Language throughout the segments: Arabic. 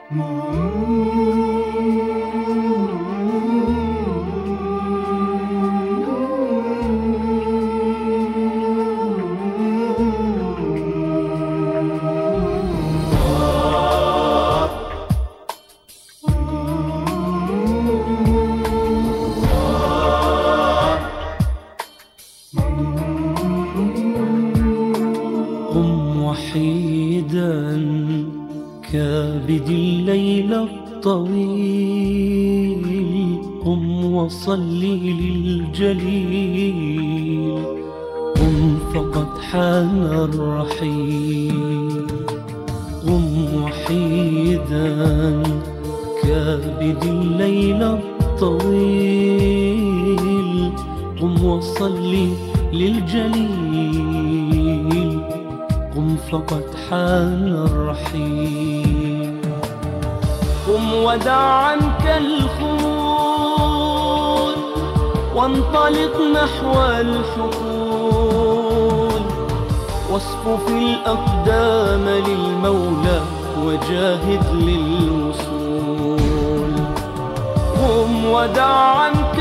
قم وحيدا كابد الليل الطويل، قم وصلي للجليل، قم فقد حان الرحيل. قم وحيدا كابد الليل الطويل، قم وصلي للجليل، قم فقد حان الرحيل. قم ودع عنك الخمول وانطلق نحو الحقول، واصفف الأقدام للمولى وجاهد للوصول. قم ودع عنك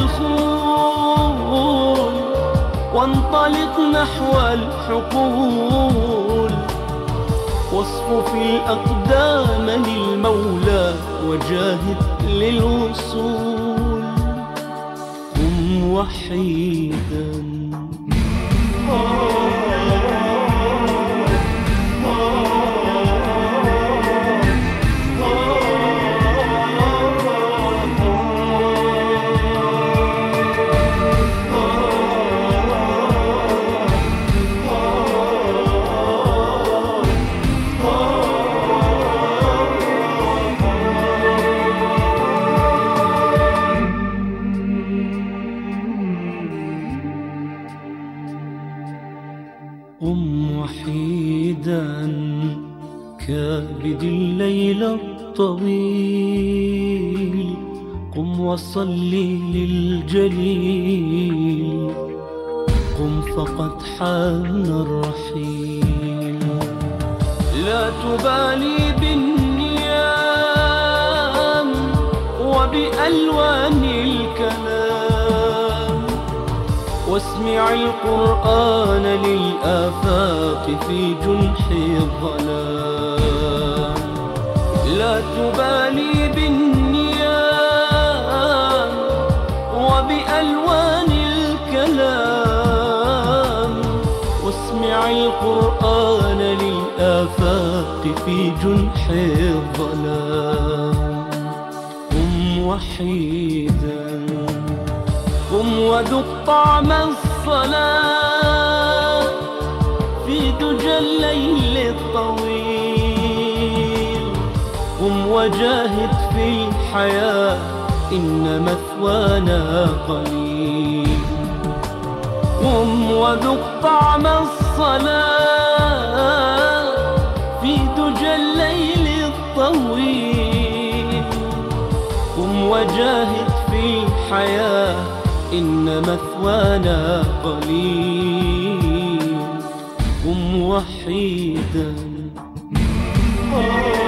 الخمول وانطلق نحو الحقول، واصفف الأقدام للمولى وجاهد للوصول. قم وحيدا قم وحيدا كابد الليل الطويل، قم وصلي للجليل، قم فقد حان الرحيل. لا تبالي بالنيام وبألوان الكلام، واسمع القرآن للآفاق في جنح الظلام. لا تبالي بالنيام وبألوان الكلام، واسمع القرآن للآفاق في جنح الظلام. قم وحيدا قم وذق طعم الصلاة في دجى الليل الطويل، قم وجاهد في الحياة إن مثوانا قليل. قم وذق طعم الصلاة في دجى الليل الطويل، قم وجاهد في الحياة إن مثوانا قليل. قم وحيدا